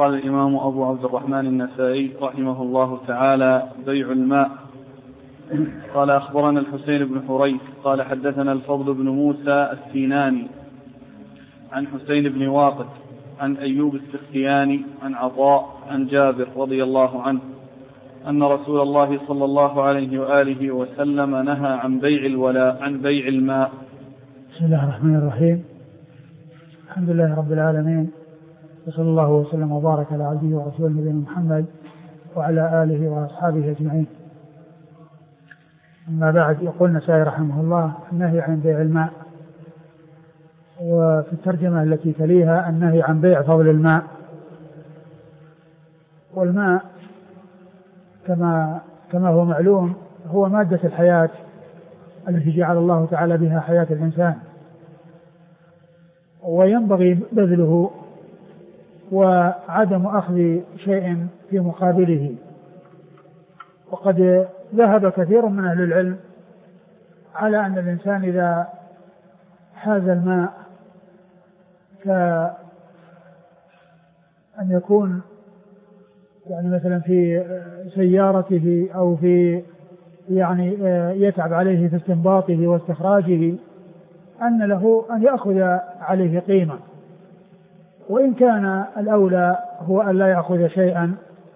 قال الإمام أبو عبد الرحمن النسائي رحمه الله تعالى: بيع الماء. قال أخبرنا الحسين بن حريث قال حدثنا الفضل بن موسى السيناني عن حسين بن واقد عن أيوب السختياني عن عطاء عن جابر رضي الله عنه أن رسول الله صلى الله عليه وآله وسلم نهى عن بيع الولاء عن بيع الماء. بسم الله الرحمن الرحيم. الحمد لله رب العالمين، وصلى الله وسلم وبارك على عبده ورسوله نبينا محمد وعلى آله وأصحابه أجمعين. أما بعد، يقول النسائي رحمه الله: النهي عن بيع الماء. وفي الترجمة التي تليها النهي عن بيع فضل الماء. والماء كما هو معلوم هو مادة الحياة التي جعل الله تعالى بها حياة الإنسان، وينبغي بذله وعدم أخذ شيء في مقابله. وقد ذهب كثير من أهل العلم على أن الإنسان إذا حاز الماء كأن يكون يعني مثلا في سيارته أو في يعني يتعب عليه في استنباطه واستخراجه، أن له أن يأخذ عليه قيمة، وإن كان الأولى هو أن لا يأخذ شيئا.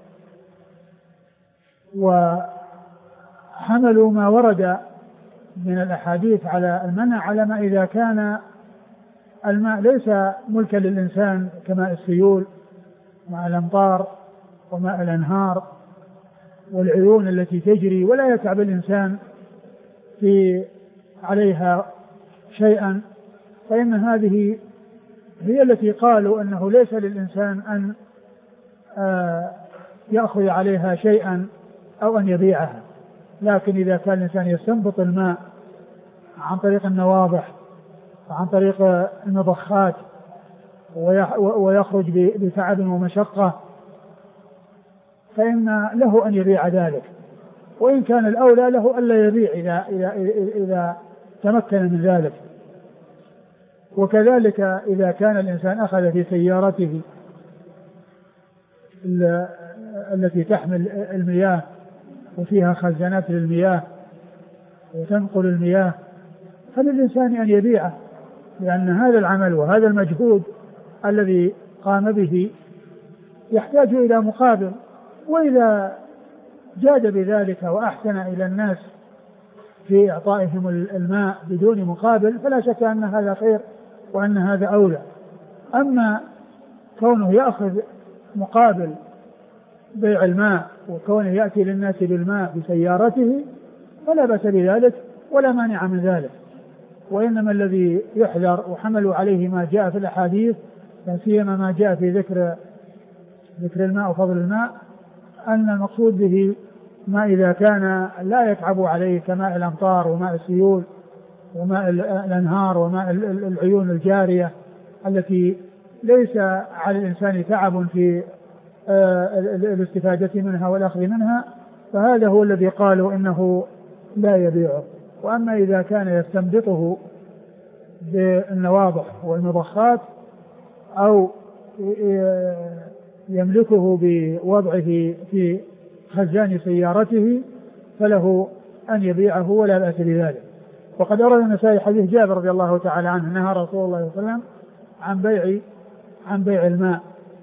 وحملوا ما ورد من الأحاديث على المنع على ما إذا كان الماء ليس ملكا للإنسان كماء السيول مع الأمطار وماء الأنهار والعيون التي تجري ولا يتعب الإنسان في عليها شيئا، فإن هذه هي التي قالوا أنه ليس للإنسان أن يأخذ عليها شيئا أو أن يبيعها. لكن إذا كان الإنسان يستنبط الماء عن طريق النواضح وعن طريق المضخات ويخرج بتعب ومشقة، فإن له أن يبيع ذلك، وإن كان الأولى له ألا يبيع إذا تمكن من ذلك. وكذلك إذا كان الإنسان أخذ في سيارته التي تحمل المياه وفيها خزانات للمياه وتنقل المياه، فللإنسان أن يبيعه، لأن هذا العمل وهذا المجهود الذي قام به يحتاج إلى مقابل. وإذا جاد بذلك وأحسن إلى الناس في إعطائهم الماء بدون مقابل فلا شك أن هذا خير وأن هذا أولى. أما كونه يأخذ مقابل بيع الماء وكونه يأتي للناس بالماء بسيارته فلا بأس بذلك ولا مانع من ذلك. وإنما الذي يحذر وحملوا عليه ما جاء في الأحاديث، سيما ما جاء في ذكر الماء وفضل الماء، أن المقصود به ما إذا كان لا يتعب عليه كماء الأمطار وماء السيول وماء الأنهار وماء العيون الجارية التي ليس على الإنسان تعب في الاستفادة منها والأخذ منها، فهذا هو الذي قالوا إنه لا يبيعه. وأما إذا كان يستنبطه بالنواضح والمضخات أو يملكه بوضعه في خزان سيارته فله أن يبيعه ولا بأس بذلك. وقد أورد النسائي حديث جابر رضي الله تعالى عنه: نهى رسول الله صلى الله عليه وسلم عن بيع الماء.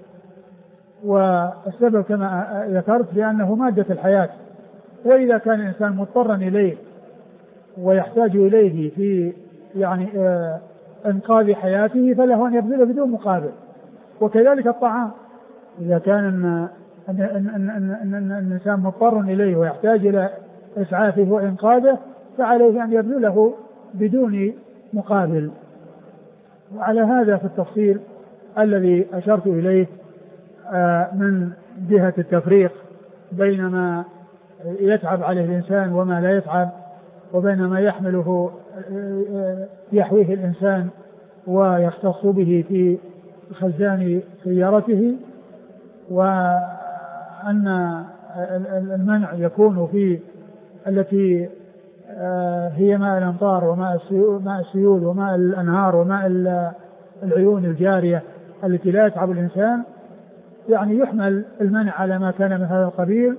والسبب كما ذكرت بأنه مادة الحياة، وإذا كان الإنسان مضطرا إليه ويحتاج إليه في يعني إنقاذ حياته فله أن يبذله بدون مقابل. وكذلك الطعام، إذا كان الإنسان مضطر إليه ويحتاج إلى إسعافه وإنقاذه فعليه أن يبذله بدون مقابل. وعلى هذا في التفصيل الذي أشرت إليه من جهة التفريق بين ما يتعب عليه الإنسان وما لا يتعب، وبين ما يحمله يحويه الإنسان ويختص به في خزان سيارته، وأن المنع يكون في التي هي ماء الأمطار وماء السيول وماء الأنهار وماء العيون الجارية التي لا يتعب الإنسان، يعني يحمل المنع على ما كان من هذا القبيل،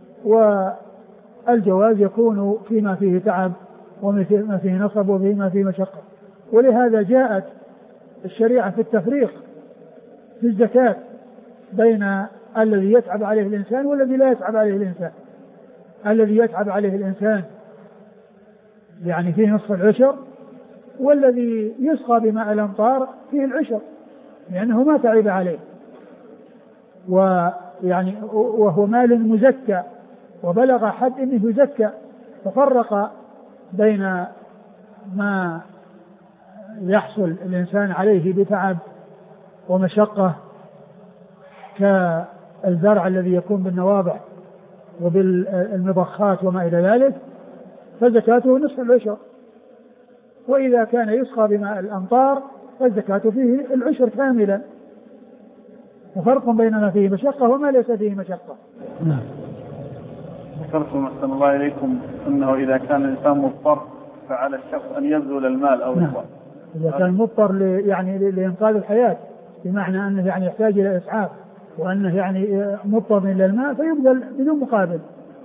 والجواز يكون فيما فيه تعب وما فيه نصب وفيما فيه مشقة. ولهذا جاءت الشريعة في التفريق في الزكاة بين الذي يتعب عليه الإنسان والذي لا يتعب عليه الإنسان. الذي يتعب عليه الإنسان يعني فيه نصف العشر، والذي يسقى بماء الأمطار فيه العشر لأنه ما تعب عليه، ويعني وهو مال مزكى وبلغ حد أنه يزكى، ففرق بين ما يحصل الإنسان عليه بتعب ومشقة كالزرع الذي يكون بالنواضح وبالمضخات وما إلى ذلك، فزكاته نصف العشر. وإذا كان يسقى بماء الأمطار فالزكاة فيه العشر كاملا، وفرق بين ما فيه مشقة وما ليس فيه مشقة. ذكرتم أحسن الله إليكم أنه إذا كان الإنسان مضطر فعلى الشخص أن يبذل المال أو الوقت. إذا كان مضطر يعني لإنقاذ الحياة، بمعنى أنه يعني يحتاج إلى إسعاف وأنه يعني مضطر إلى الماء فيبذل بدون مقابل،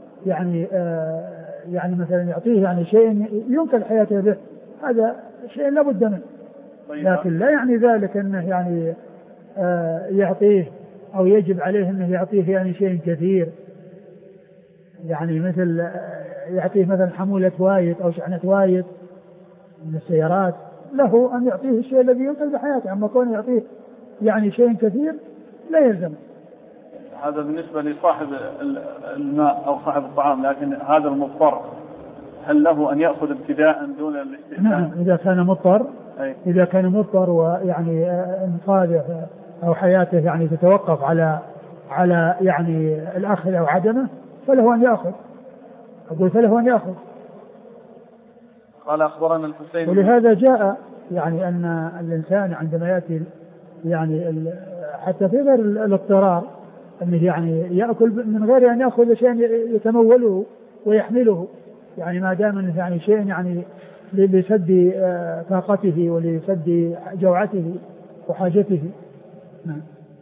يعني مثلا يعطيه يعني شيء ينقذ حياته به، هذا شيء لا بد منه. لكن لا يعني ذلك أنه يعني يعطيه أو يجب عليه أنه يعطيه يعني شيء كثير، يعني مثل يعطيه مثلا حمولة وايد أو شحنة وايد من السيارات، له أن يعطيه الشيء الذي ينقذ حياته. أما كونه يعطيه يعني شيء كثير لا يلزم. هذا بالنسبة لصاحب الماء أو صاحب الطعام، لكن هذا المضطر هل له أن يأخذ ابتداء دون الاستئذان؟ نعم، إذا كان مضطر إذا كان مضطر ويعني إنقاذه أو حياته يعني تتوقف على يعني الأخذ أو عدمه فله أن يأخذ. أقول فله أن يأخذ. قال أخبرنا الحسين. ولهذا جاء يعني أن الإنسان عندما يأتي يعني حتى في غير الاضطرار أنه يعني يأكل من غير أن يأخذ شيء يتموله ويحمله، يعني ما دام أنه يعني شيء يعني لسد طاقته ولسد جوعته وحاجته. نعم.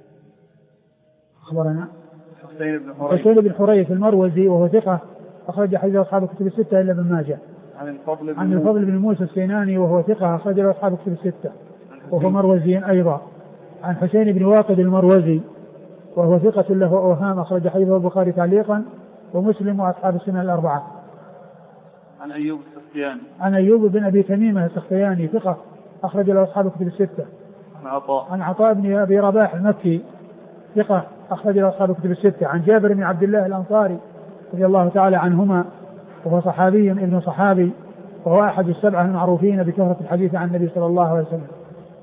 أخبرنا حسين بن حريث المروزي وهو ثقة أخرج حديث أصحاب الكتب الستة إلا ابن ماجه. عن الفضل بن موسى السيناني وهو ثقة أخرج أصحاب الكتب الستة وهو مروزي أيضا. عن حسين بن واقد المروزي وهو ثقة له أوهام أخرج حديثه البخاري تعليقا ومسلم وأصحاب السنن الأربعة. عن أيوب السختياني. عن أيوب بن أبي تميمة السختياني ثقة أخرج له أصحاب الكتب الستة. عن عطاء بن أبي رباح المكي ثقة أخرج له أصحاب الكتب الستة. عن جابر بن عبد الله الأنصاري رضي الله تعالى عنهما وهو صحابي ابن صحابي وهو أحد السبعة المعروفين بكثرة الحديث عن النبي صلى الله عليه وسلم.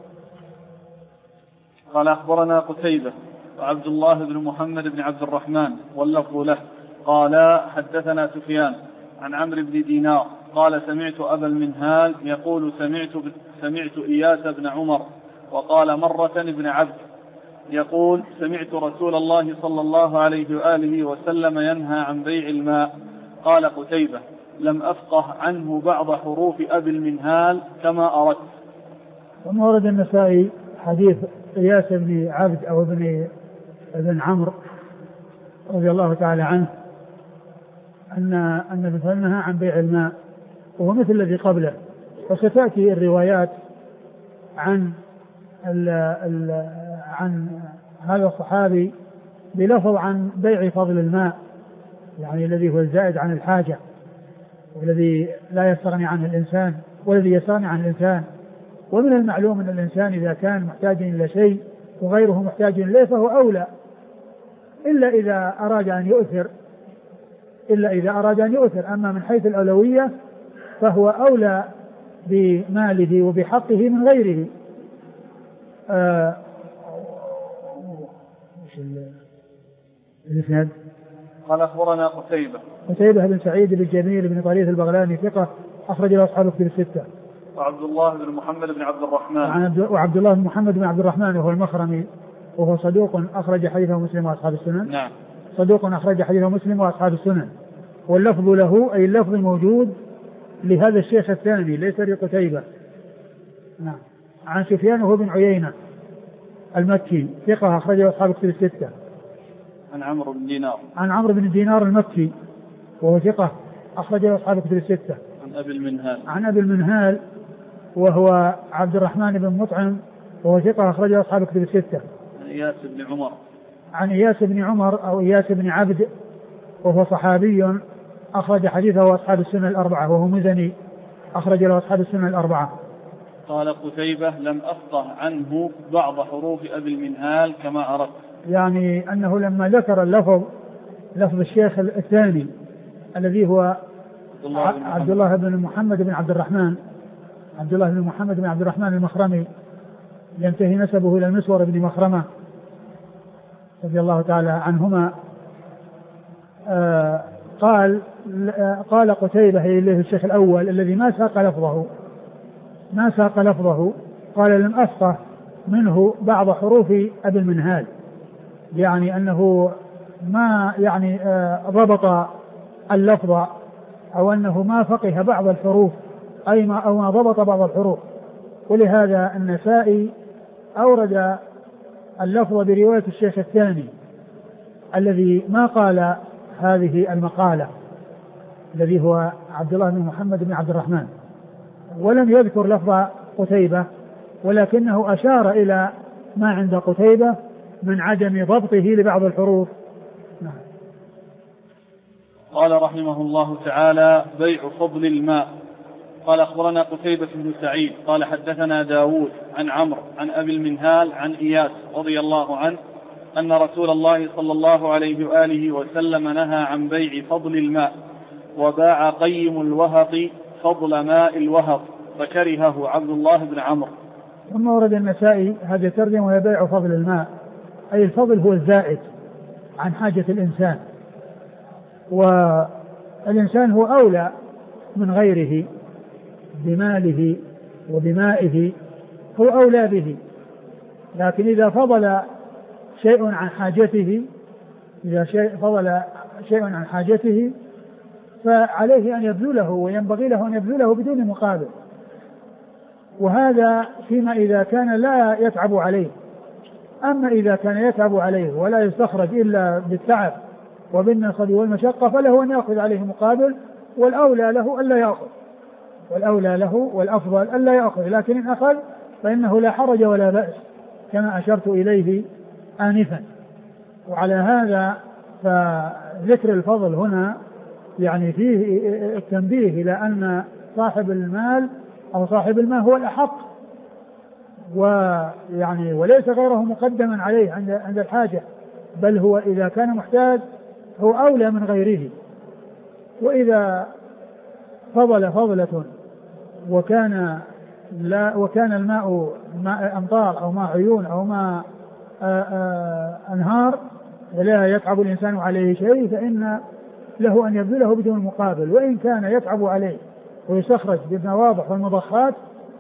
قال أخبرنا قتيبة وعبد الله بن محمد بن عبد الرحمن واللفظ له قال حدثنا سفيان عن عمرو بن دينار قال سمعت أبا المنهال يقول سمعت إياس بن عمر وقال مرة ابن عبد يقول سمعت رسول الله صلى الله عليه وآله وسلم ينهى عن بيع الماء. قال قتيبة لم أفقه عنه بعض حروف أبي المنهال كما أردت. ومورد النسائي حديث إياس بن عبد أو ابن عمرو رضي الله تعالى عنه أن نهى عن بيع الماء وهو مثل الذي قبله، وستأتي الروايات عن عن هذا الصحابي بلفظ عن بيع فضل الماء، يعني الذي هو الزائد عن الحاجة والذي لا يستغني عنه الإنسان والذي يستغني عن الإنسان. ومن المعلوم أن الإنسان إذا كان محتاج إلى شيء وغيره محتاج إليه فهو أولى، إلا إذا أراد أن يؤثر. أما من حيث الأولوية فهو أولى بماله وبحقه من غيره. الإسناد قال أخبرنا قتيبة بن سعيد بن جميل بن طريف البغلاني ثقة أخرج له أصحاب الكتب الستة. وعبد الله بن محمد بن عبد الرحمن وعبد الله بن محمد بن عبد الرحمن وهو المخرمي وهو صدوق أخرج حديثه مسلم وأصحاب السنن. نعم. صدوق أخرج حديثه مسلم وأصحاب السنن. واللفظ له أي اللفظ موجود لهذا الشيخ الثاني ليس لقتيبة. نعم. عن سفيان وهو بن عيينة المكي ثقة أخرج أصحاب الكتب الستة. عن عمرو بن دينار. عن عمرو بن دينار المكي وهو ثقة أخرج له أصحاب الكتب الستة. عن أبي المنهال. عن أبي المنهال وهو عبد الرحمن بن مطعم وهو ثقة أخرج له أصحاب الكتب الستة. عن إياس بن عمر. عن إياس بن عمر أو إياس بن عبد وهو صحابي أخرج حديثه أصحاب السنة الأربعة وهو مزني أخرج له أصحاب السنة الأربعة. قال قتيبة لم أفقه عنه بعض حروف أبي المنهال كما أردت. يعني أنه لما ذكر لفظ الشيخ الثاني الذي هو عبد الله بن محمد بن عبد الرحمن، عبد الله بن محمد بن عبد الرحمن المخرمي ينتهي نسبه إلى المسور بن مخرمة رضي الله تعالى عنهما. قال قتيبة إليه الشيخ الأول الذي ما ساق لفظه قال لم أفقه منه بعض حروف أبي المنهال، يعني أنه ما يعني ضبط اللفظ أو أنه ما فقه بعض الحروف أو ما ضبط بعض الحروف. ولهذا النسائي أورد اللفظ برواية الشيخ الثاني الذي ما قال هذه المقالة الذي هو عبد الله بن محمد بن عبد الرحمن، ولم يذكر لفظ قتيبة ولكنه أشار إلى ما عند قتيبة من عدم ضبطه لبعض الحروف. نعم. قال رحمه الله تعالى: بيع فضل الماء. قال أخبرنا قتيبة بن سعيد قال حدثنا داود عن عمرو عن أبي المنهال عن إياس رضي الله عنه أن رسول الله صلى الله عليه وآله وسلم نهى عن بيع فضل الماء، وباع قيم الوهق فضل ماء الوهق، فكرهه عبد الله بن عمرو. ثم ورد النسائي هذه الترجمة وهي بيع فضل الماء، أي الفضل هو الزائد عن حاجة الإنسان، والإنسان هو أولى من غيره بماله وبمائه، هو أولى به، لكن إذا فضل شيء عن حاجته فعليه أن يبذله، وينبغي له أن يبذله بدون مقابل. وهذا فيما إذا كان لا يتعب عليه. أما إذا كان يتعب عليه ولا يستخرج إلا بالتعب وبالنصب والمشقة فله أن يأخذ عليه مقابل، والأولى له ألا يأخذ، والأفضل ألا يأخذ، لكن إن أخذ فإنه لا حرج ولا بأس كما أشرت إليه آنفا. وعلى هذا فذكر الفضل هنا يعني فيه التنبيه إلى أن صاحب المال أو صاحب المال هو الأحق، ويعني وليس غيره مقدما عليه عند الحاجة، بل هو إذا كان محتاج هو أولى من غيره. وإذا فضل فضلة وكان الماء ماء أمطار أو ماء عيون أو ماء أنهار ولا يتعب الإنسان عليه شيء فإن له أن يبذله بدون مقابل. وإن كان يتعب عليه ويستخرج بالنواضح والمضخات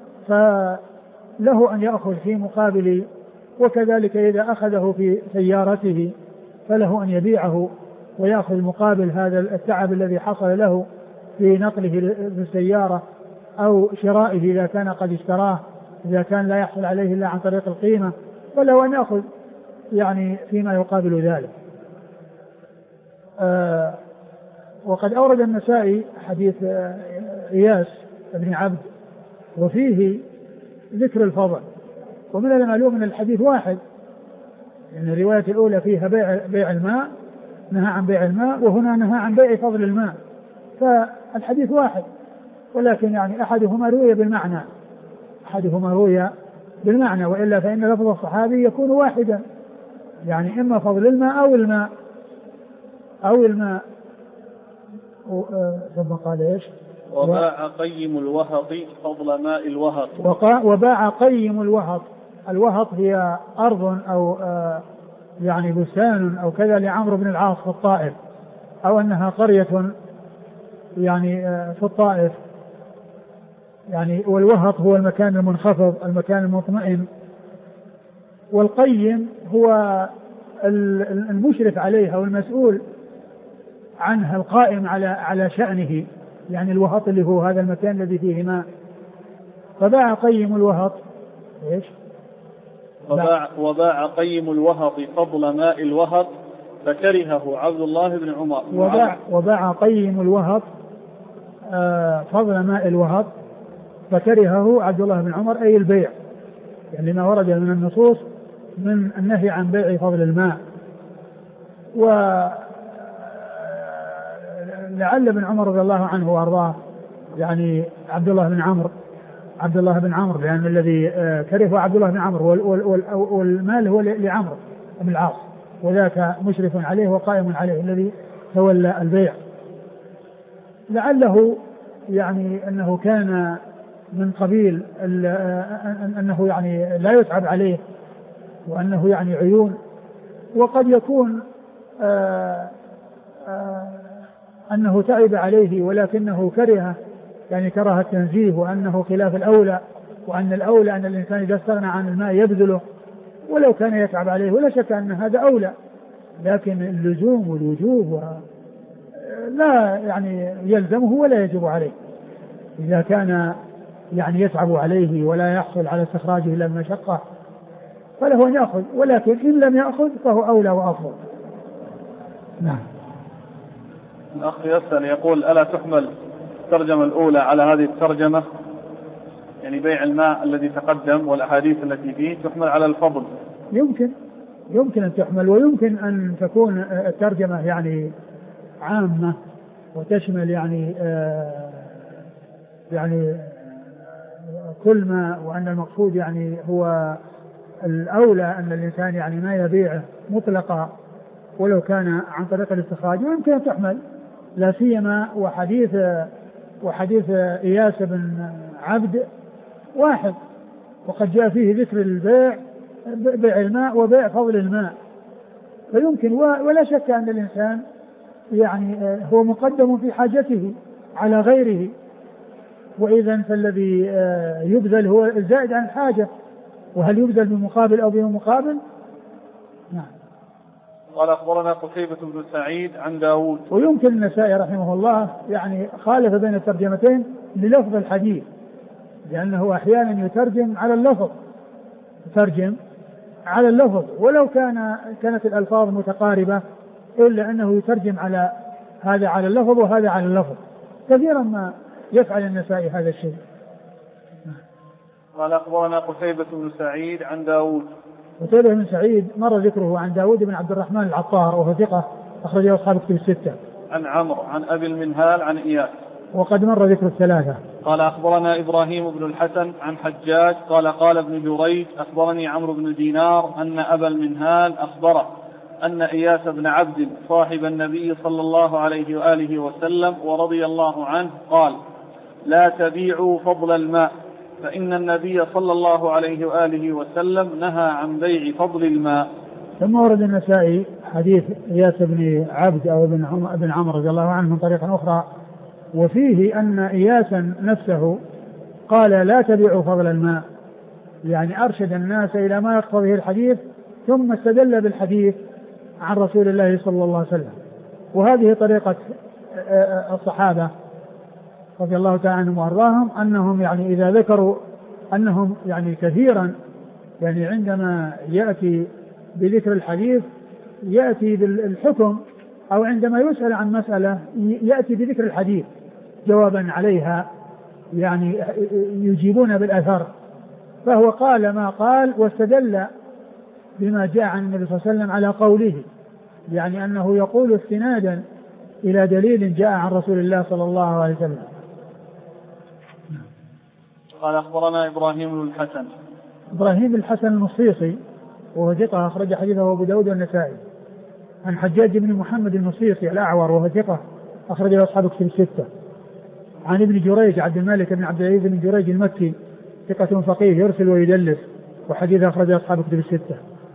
فله أن يأخذ في مقابل. وكذلك إذا أخذه في سيارته فله أن يبيعه ويأخذ مقابل هذا التعب الذي حصل له في نقله في السيارة أو شرائه إذا كان قد اشتراه، إذا كان لا يحصل عليه إلا عن طريق القيمة فله أن يأخذ يعني فيما يقابل ذلك. وقد أورد النسائي حديث إياس بن عبد وفيه ذكر الفضل، ومن المعلوم أن الحديث واحد، يعني الرواية الأولى فيها بيع الماء، نهى عن بيع الماء، وهنا نهى عن بيع فضل الماء، فالحديث واحد، ولكن يعني أحدهما روي بالمعنى، وإلا فإن لفظ الصحابي يكون واحدا، يعني إما فضل الماء أو الماء. ثم قال إيش؟ وباع قيم الوهق فضل ماء الوهق. وباع قيم الوهق. الوهق هي أرض أو يعني بستان أو كذا لعمرو بن العاص في الطائف، أو أنها قرية يعني في الطائف يعني. والوهق هو المكان المنخفض، المكان المطمئن. والقيم هو المشرف عليها والمسؤول عنها، القائم على شأنه، يعني الوهق اللي هو هذا المكان الذي فيه ماء. فباع قيم الوهق إيش؟ وباع قيم الوهق فضل ماء الوهق، فكرهه عبد الله بن عمر. وباع قيم الوهب فضل ماء الوهب، فكرهه عبد الله بن عمر أي البيع، يعني ما ورد من النصوص من النهي عن بيع فضل الماء. ولعل ابن عمر رضي الله عنه وارضاه يعني عبد الله بن عمرو لأن الذي كرهه عبد الله بن عمرو والمال هو لعمرو بن العاص، وذاك مشرف عليه وقائم عليه الذي تولى البيع. لعله يعني أنه كان من قبيل أنه يعني لا يتعب عليه وأنه يعني عيون، وقد يكون أنه تعب عليه ولكنه كره يعني كره التنزيه، وأنه خلاف الأولى، وأن الأولى أن الإنسان إذا استغنى عن الماء يبذله ولو كان يتعب عليه، ولا شك أن هذا أولى، لكن اللزوم والوجوب لا يعني يلزمه ولا يجب عليه إذا كان يعني يتعب عليه ولا يحصل على استخراجه إلا بمشقة فله أن يأخذ، ولكن إن لم يأخذ فهو أولى وأفضل. نعم. الأخ يسأل يقول: ألا تحمل الترجمة الأولى على هذه الترجمة، يعني بيع الماء الذي تقدم والأحاديث التي فيه تحمل على الفضل؟ يمكن أن تحمل، ويمكن أن تكون الترجمة يعني عامة وتشمل يعني كل ما، وأن المقصود يعني هو الأولى أن الإنسان يعني ما يبيعه مطلقا ولو كان عن طريق الاستخراج، ويمكن أن تحمل لا سيما وحديث إياس بن عبد واحد، وقد جاء فيه ذكر البيع، بيع الماء وبيع فضل الماء، فيمكن ولا شك أن الإنسان يعني هو مقدم في حاجته على غيره، وإذا فالذي يبذل هو الزائد عن الحاجة، وهل يبذل بمقابل أو بدون مقابل؟ نعم. قال: أخبرنا قتيبة بن سعيد عن داود. ويمكن النسائي رحمه الله يعني خالف بين الترجمتين للفظ الحديث، لأنه أحيانا يترجم على اللفظ ولو كانت الألفاظ متقاربة، إلا أنه يترجم على هذا على اللفظ وهذا على اللفظ، كثيرا ما يفعل النسائي هذا الشيء. قال: أخبرنا قتيبة بن سعيد عن داود. قتيبة بن سعيد مر ذكره عن داود بن عبد الرحمن العطار وهو ثقة أخرجه أصحاب كتب الستة. عن عمرو عن أبي المنهال عن إياس، وقد مر ذكر الثلاثة. قال: أخبرنا إبراهيم بن الحسن عن حجاج قال ابن جريج: أخبرني عمرو بن دينار أن أبا المنهال أخبره أن إياس بن عبد صاحب النبي صلى الله عليه وآله وسلم ورضي الله عنه قال: لا تبيعوا فضل الماء، فإن النبي صلى الله عليه وآله وسلم نهى عن بيع فضل الماء. ثم ورد النسائي حديث إياس بن عبد أو ابن عمرو رضي الله عنه من طريق أخرى، وفيه أن إياسا نفسه قال: لا تبيعوا فضل الماء، يعني أرشد الناس إلى ما يقتضيه الحديث، ثم استدل بالحديث عن رسول الله صلى الله عليه وسلم. وهذه طريقة الصحابة رضي الله تعالى عنهم وارضاهم، أنهم يعني إذا ذكروا أنهم يعني كثيرا يعني عندما يأتي بذكر الحديث يأتي بالحكم، أو عندما يسأل عن مسألة يأتي بذكر الحديث جوابا عليها، يعني يجيبون بالأثر. فهو قال ما قال واستدل بما جاء عن النبي صلى الله عليه وسلم على قوله، يعني أنه يقول استنادا إلى دليل جاء عن رسول الله صلى الله عليه وسلم. قال: أخبرنا إبراهيم بن الحسن. إبراهيم الحسن المصيصي وهو ثقة أخرج حديثه أبو داود والنسائي. عن حجاج بن محمد المصيصي الأعور وهو ثقة أخرج له أصحاب كتب الستة. عن ابن جريج عبد الملك بن عبد العزيز بن جريج المكي ثقة فقيه يرسل ويدلس، وحديث أخرج أصحاب كتب الستة.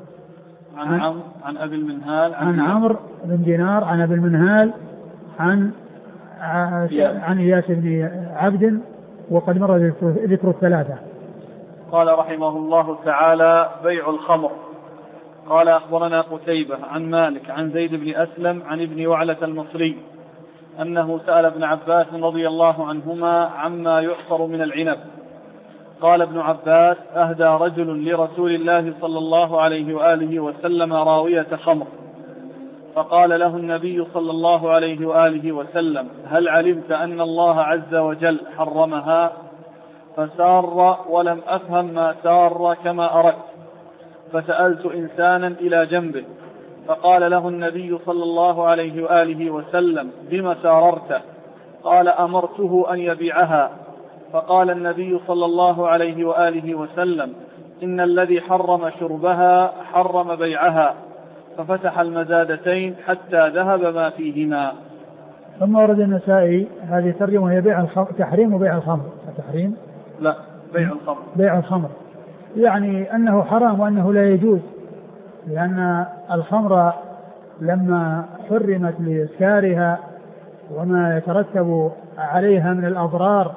عن أبي المنهال عن عمرو بن دينار عن أبي المنهال عن إياس بن عبد، وقد مر ذكر الثلاثة. قال رحمه الله تعالى: بيع الخمر. قال: أخبرنا قتيبة عن مالك عن زيد بن أسلم عن ابن وعلة المصري أنه سأل ابن عباس رضي الله عنهما عما يعصر من العنب. قال ابن عباس: أهدى رجل لرسول الله صلى الله عليه وآله وسلم راوية خمر، فقال له النبي صلى الله عليه وآله وسلم: هل علمت أن الله عز وجل حرمها؟ فسار ولم أفهم ما سار كما أردت، فسألت إنسانا إلى جنبه فقال له النبي صلى الله عليه وآله وسلم: بما ساررت؟ قال: أمرته أن يبيعها. فقال النبي صلى الله عليه وآله وسلم: إن الذي حرم شربها حرم بيعها. ففتح المزادتين حتى ذهب ما فيهما. ثم ورد النسائي هذه ترجمة هي بيع الخمر، تحريم وبيع الخمر. التحريم لا، بيع الخمر. بيع الخمر يعني أنه حرام وأنه لا يجوز، لأن الخمر لما حرمت لإسكارها وما يترتب عليها من الأضرار،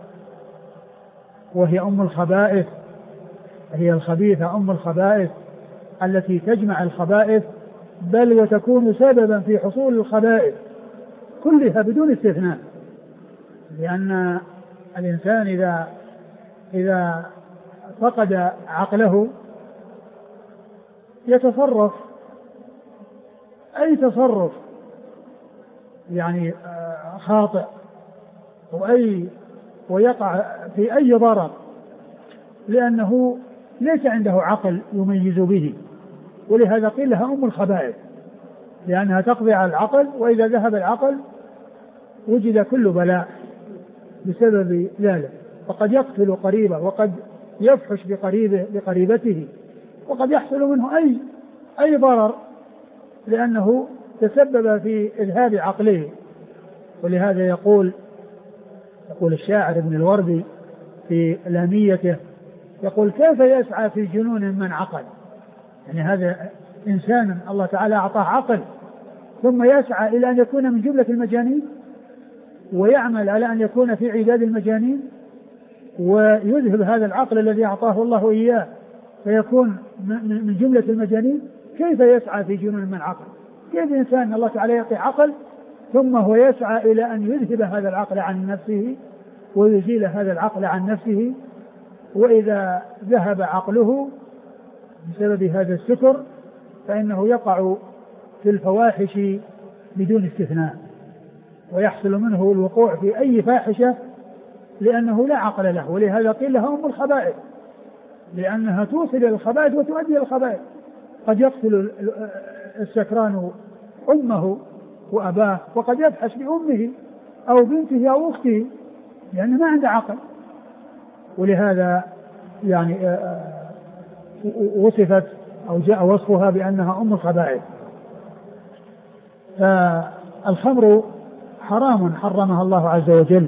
وهي أم الخبائث، هي الخبيثة أم الخبائث التي تجمع الخبائث، بل وتكون سببا في حصول الخبائث كلها بدون استثناء. لأن الإنسان إذا فقد عقله يتصرف أي تصرف يعني خاطئ ويقع في أي ضرر، لأنه ليس عنده عقل يميز به. ولهذا قيل لها أم الخبائث، لأنها تقضي على العقل، وإذا ذهب العقل وجد كل بلاء بسبب ذلك. وقد يقتل قريبه، وقد يفحش بقريبته، وقد يحصل منه أي ضرر لأنه تسبب في إذهاب عقله. ولهذا يقول الشاعر ابن الوردي في لاميته، يقول: كيف يسعى في جنون من عقل؟ يعني هذا إنسان الله تعالى أعطاه عقل ثم يسعى إلى أن يكون من جملة المجانين، ويعمل على أن يكون في عداد المجانين، ويذهب هذا العقل الذي أعطاه الله إياه فيكون من جملة المجانين. كيف يسعى في جنون من عقل؟ كيف إنسان الله تعالى يعطي عقل ثم هو يسعى إلى أن يذهب هذا العقل عن نفسه ويزيل هذا العقل عن نفسه؟ وإذا ذهب عقله بسبب هذا السكر فإنه يقع في الفواحش بدون استثناء، ويحصل منه الوقوع في أي فاحشة لأنه لا عقل له. ولهذا قيل لها أم الخبائث، لأنها توصل إلى الخبائث وتؤدي إلى الخبائث. قد يقتل السكران أمه وأباه، وقد يفحش بأمه أو بنته أو أخته لأنه ما عنده عقل. ولهذا يعني وصفت أو جاء وصفها بأنها أم الخبائث. فالخمر حرام حرمها الله عز وجل،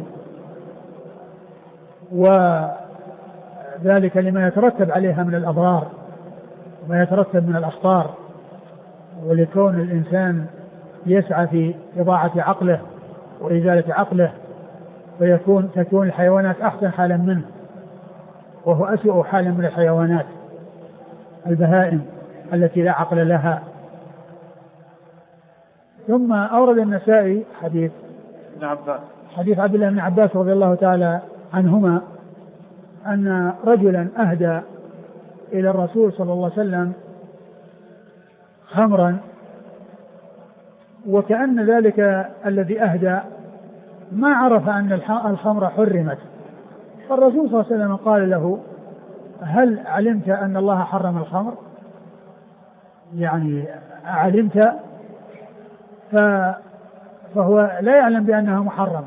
وذلك لما يترتب عليها من الأضرار وما يترتب من الأخطار، ولكون الإنسان يسعى في إضاعة عقله وإزالة عقله، تكون الحيوانات أحسن حالا منه، وهو أسوأ حالا من الحيوانات البهائم التي لا عقل لها. ثم أورد النسائي حديث عبد الله بن عباس رضي الله تعالى عنهما أن رجلا أهدى إلى الرسول صلى الله عليه وسلم خمرا، وكأن ذلك الذي أهدى ما عرف أن الخمر حرمت، فالرسول صلى الله عليه وسلم قال له: هل علمت أن الله حرم الخمر؟ يعني علمت؟ فهو لا يعلم بأنها محرمة.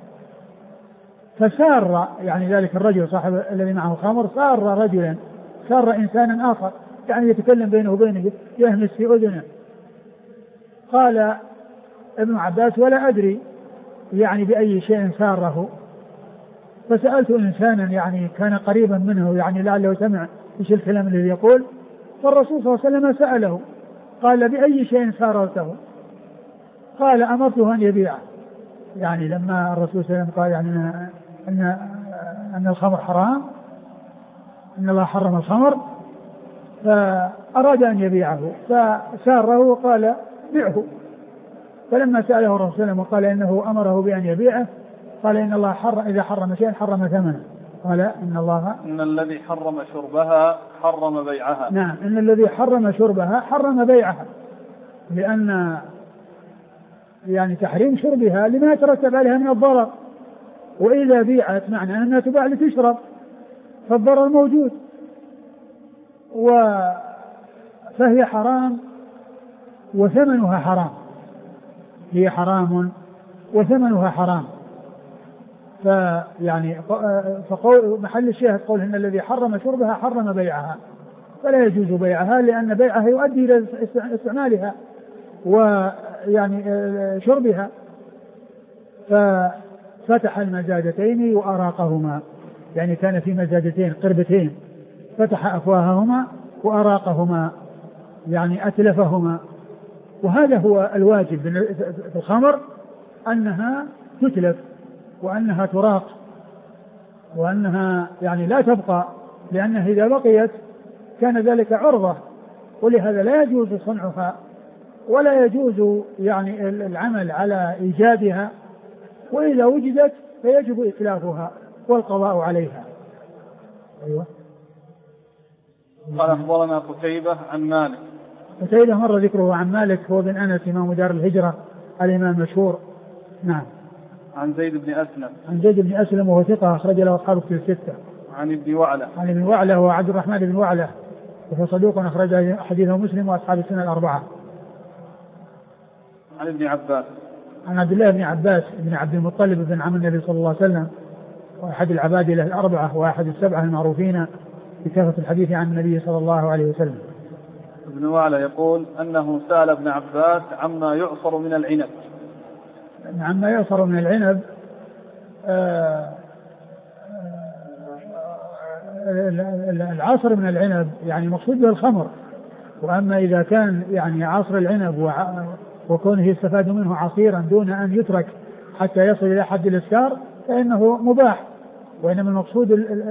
فسار يعني ذلك الرجل صاحب الذي معه خمر سار إنسانا آخر، يعني يتكلم بينه وبينه، يهمس في أذنه. قال ابن عباس: ولا أدري يعني بأي شيء ساره، فسألت إنسانا يعني كان قريبا منه يعني لعله سمع إيش الكلام الذي يقول، فالرسول صلى الله عليه وسلم سأله قال: بأي شيء سارته؟ قال: أمرته أن يبيعه. يعني لما الرسول صلى الله عليه وسلم قال يعني أن الخمر حرام، أن الله حرم الخمر، فأراد أن يبيعه فساره وقال: بيعه. فلما سأله الرسول صلى الله عليه وسلم وقال إنه أمره بأن يبيعه، قال: إن الله إذا حرم شيئا حرم ثمنه. قال: إن الذي حرم شربها حرم بيعها. نعم، إن الذي حرم شربها حرم بيعها، لأن يعني تحريم شربها لما يترتب عليها من الضرر، وإذا بيعت معنى أنها تباع لتشرب فالضرر موجود، فهي حرام وثمنها حرام، هي حرام وثمنها حرام. فيعني فقول محل الشاهد قولهن الذي حرم شربها حرم بيعها، فلا يجوز بيعها لأن بيعها يؤدي إلى استعمالها ويعني شربها. ففتح المزادتين وأراقهما، يعني كان في مزادتين قربتين فتح أفواههما وأراقهما يعني أتلفهما. وهذا هو الواجب في الخمر، أنها تتلف وأنها تراق وأنها يعني لا تبقى، لأنها إذا بقيت كان ذلك عرضة، ولهذا لا يجوز صنعها ولا يجوز يعني العمل على إيجادها، وإذا وجدت فيجب إتلافها والقضاء عليها. أيوة. قال أخبرنا قتيبة عن مالك. قتيبة مر ذكره عن مالك هو بن أنس إمام دار الهجرة الإمام المشهور. نعم. عن زيد بن أسلم. عن زيد بن أسلم وهو ثقة أخرج له أصحاب الكتب الستة. عن ابن وعلة. عن ابن وعلة هو عبد الرحمن بن وعلة وهو صدوق أخرج حديثه مسلم وأصحاب السنة الأربعة. عن ابن عباس. عن عبد الله بن عباس بن عبد المطلب بن عم النبي صلى الله عليه وسلم، وأحد العبادلة الأربعة وأحد السبعة المعروفين بكثرة الحديث عن النبي صلى الله عليه وسلم. ابن وعلة يقول أنه سأل ابن عباس عما يعصر من العنب. عما يعصر من العنب العصر من العنب يعني مقصود به الخمر، وأما إذا كان يعني عصر العنب وكونه يستفاد منه عصيرا دون أن يترك حتى يصل إلى حد الإسكار فإنه مباح، وإنما المقصود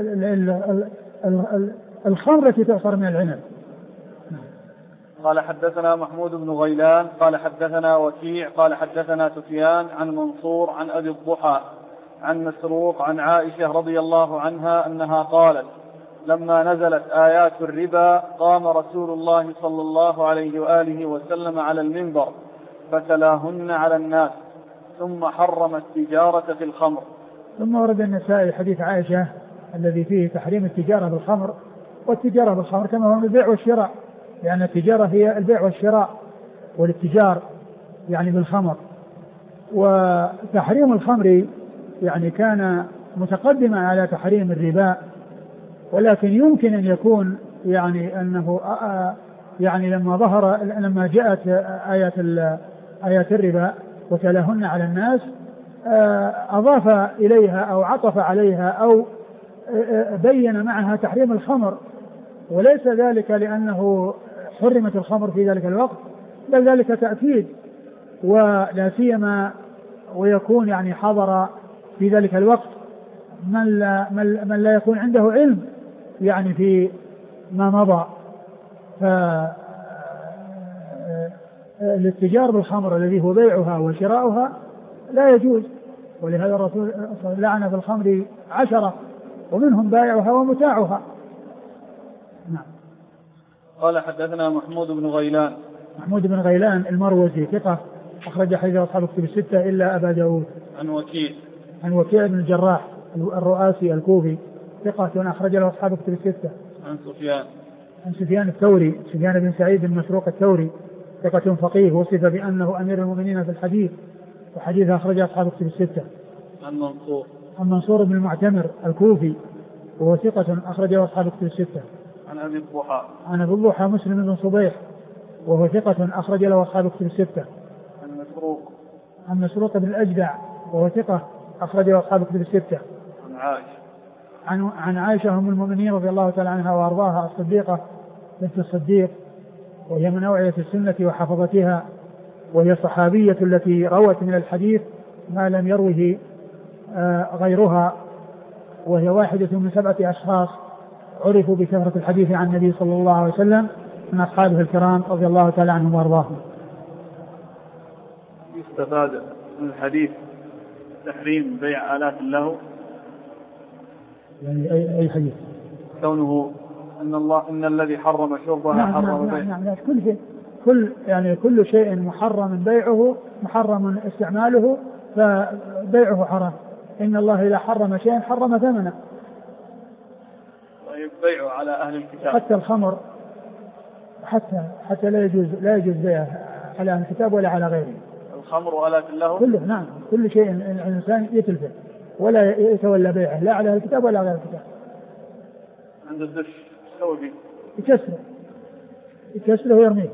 الخمر التي تعصر من العنب. قال حدثنا محمود بن غيلان قال حدثنا وكيع قال حدثنا سفيان عن منصور عن أبي الضحى عن مسروق عن عائشة رضي الله عنها أنها قالت لما نزلت آيات الربا قام رسول الله صلى الله عليه وآله وسلم على المنبر فتلاهن على الناس ثم حرم التجارة في الخمر. ثم ورد النسائي حديث عائشة الذي فيه تحريم التجارة بالخمر، والتجارة بالخمر كما هو البيع والشراء، لأن التجارة هي البيع والشراء والاتجار يعني بالخمر. وتحريم الخمر يعني كان متقدما على تحريم الربا، ولكن يمكن أن يكون يعني أنه يعني لما جاءت آيات الربا وتلاهن على الناس أضاف إليها أو عطف عليها أو بين معها تحريم الخمر، وليس ذلك لأنه حرمت الخمر في ذلك الوقت، بل ذلك تأكيد، ولا سيما ويكون يعني حضر في ذلك الوقت من لا يكون عنده علم يعني في ما مضى. فالاتجار بالخمر الذي هو بيعها وشراؤها لا يجوز، ولهذا الرسول لعن في الخمر 10 ومنهم بائعها ومتاعها. نعم. قال حدثنا محمود بن غيلان. محمود بن غيلان المروزي ثقة أخرج حديث أصحاب الكتب الستة إلا أبا داود. عن وكيع. عن وكيع بن الجراح الرؤاسي الكوفي ثقة أخرج له أصحاب الكتب الستة. عن سفيان. عن سفيان الثوري سفيان بن سعيد بن مسروق الثوري ثقة فقيه وصف بأنه أمير المؤمنين في الحديث، وحديث أخرج أصحاب الكتب الستة. عن منصور. عن منصور بن المعتمر الكوفي وهو ثقة أخرجه أصحاب الكتب الستة. عن أبي الضحى. عن أبي الضحى مسلم بن صبيح وهو ثقة أخرج له أصحاب الكتب الستة. عن مسروق. عن مسروق بن الأجدع وهو ثقة أخرج له أصحاب الكتب الستة. عن عائشة. عن عائشة أم المؤمنين رضي الله تعالى عنها وأرضاها الصديقة بنت الصديق، وهي من أوعية السنة وحفظتها، وهي الصحابية التي روت من الحديث ما لم يروه غيرها، وهي واحدة من 7 أشخاص عرفوا بكثرة الحديث عن النبي صلى الله عليه وسلم من أصحابه الكرام رضي الله تعالى عنهم وأرضاهم. يستفاد من الحديث تحريم بيع آلات اللهو. يعني أي حديث؟ كونه أن الذي حرم شربها حرم بيع. نعم كل شيء كل شيء محرم بيعه محرم استعماله فبيعه حرام. إن الله إذا حرم شيئا حرم ثمنه. طيب بيعه على أهل الكتاب حتى الخمر حتى لا يجوز بيعه على أهل الكتاب ولا على غيره. الخمر وآلات له كله نعم كل شيء الإنسان يتلفه ولا يتولى بيعه لا على أهل الكتاب ولا على غير الكتاب. عند الدش سوي به يكسره ويرميه.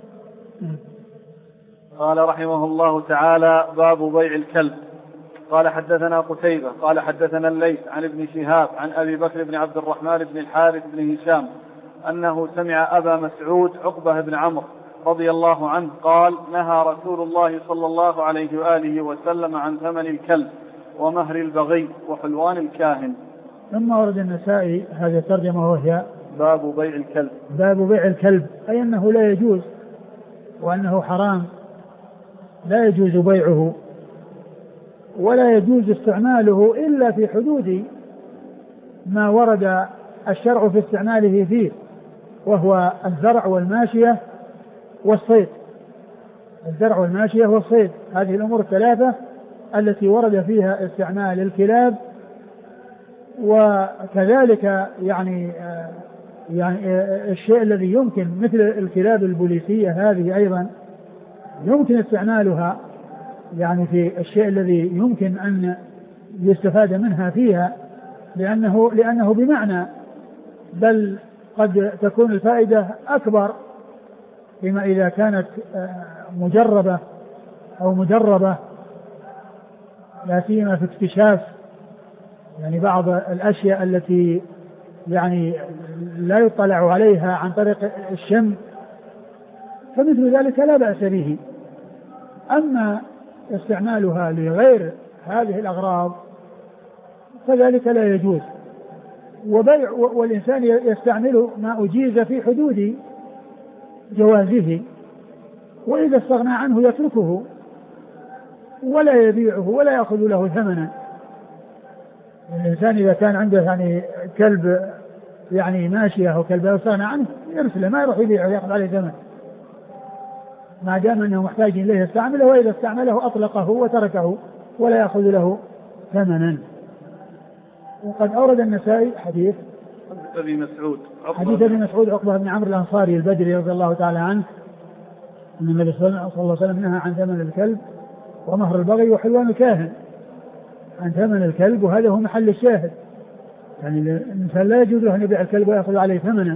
قال رحمه الله تعالى باب بيع الكلب. قال حدثنا قتيبة قال حدثنا الليث عن ابن شهاب عن أبي بكر بن عبد الرحمن بن الحارث بن هشام أنه سمع أبا مسعود عقبة بن عمرو رضي الله عنه قال نهى رسول الله صلى الله عليه وآله وسلم عن ثمن الكلب ومهر البغي وحلوان الكاهن. ثم ورد النسائي هذه الترجمة وهي باب بيع الكلب. باب بيع الكلب أي أنه لا يجوز وأنه حرام لا يجوز بيعه ولا يجوز استعماله إلا في حدود ما ورد الشرع في استعماله فيه وهو الزرع والماشية والصيد. الزرع والماشية والصيد هذه الأمور الثلاثة التي ورد فيها استعمال الكلاب. وكذلك يعني الشيء الذي يمكن مثل الكلاب البوليسية هذه أيضا يمكن استعمالها يعني في الشيء الذي يمكن أن يستفاد منها فيها لأنه بمعنى بل قد تكون الفائدة أكبر فيما إذا كانت مجربة أو مدربة لا سيما في اكتشاف يعني بعض الأشياء التي يعني لا يطلع عليها عن طريق الشم فمثل ذلك لا بأس به. أما استعمالها لغير هذه الأغراض فذلك لا يجوز. وبيع والإنسان يستعمل ما أجيز في حدود جوازه وإذا استغنى عنه يتركه ولا يبيعه ولا يأخذ له ثمنا. الإنسان إذا كان عنده يعني كلب يعني ماشية أو كلب يستغنى عنه يرسله ما يروح يبيعه يأخذ عليه ثمن ما دام أنه محتاج إليه يستعمله وإذا استعمله أطلقه وتركه ولا يأخذ له ثمنا. وقد أورد النسائي حديث أبي مسعود عقبة بن عمرو الأنصاري البدري رضي الله تعالى عنه أن النبي صلى الله عليه وسلم نهى عن ثمن الكلب ومهر البغي وحلوان الكاهن. عن ثمن الكلب وهذا هو محل الشاهد يعني الإنسان لا يجوز له أن يبيع الكلب ويأخذ عليه ثمنا.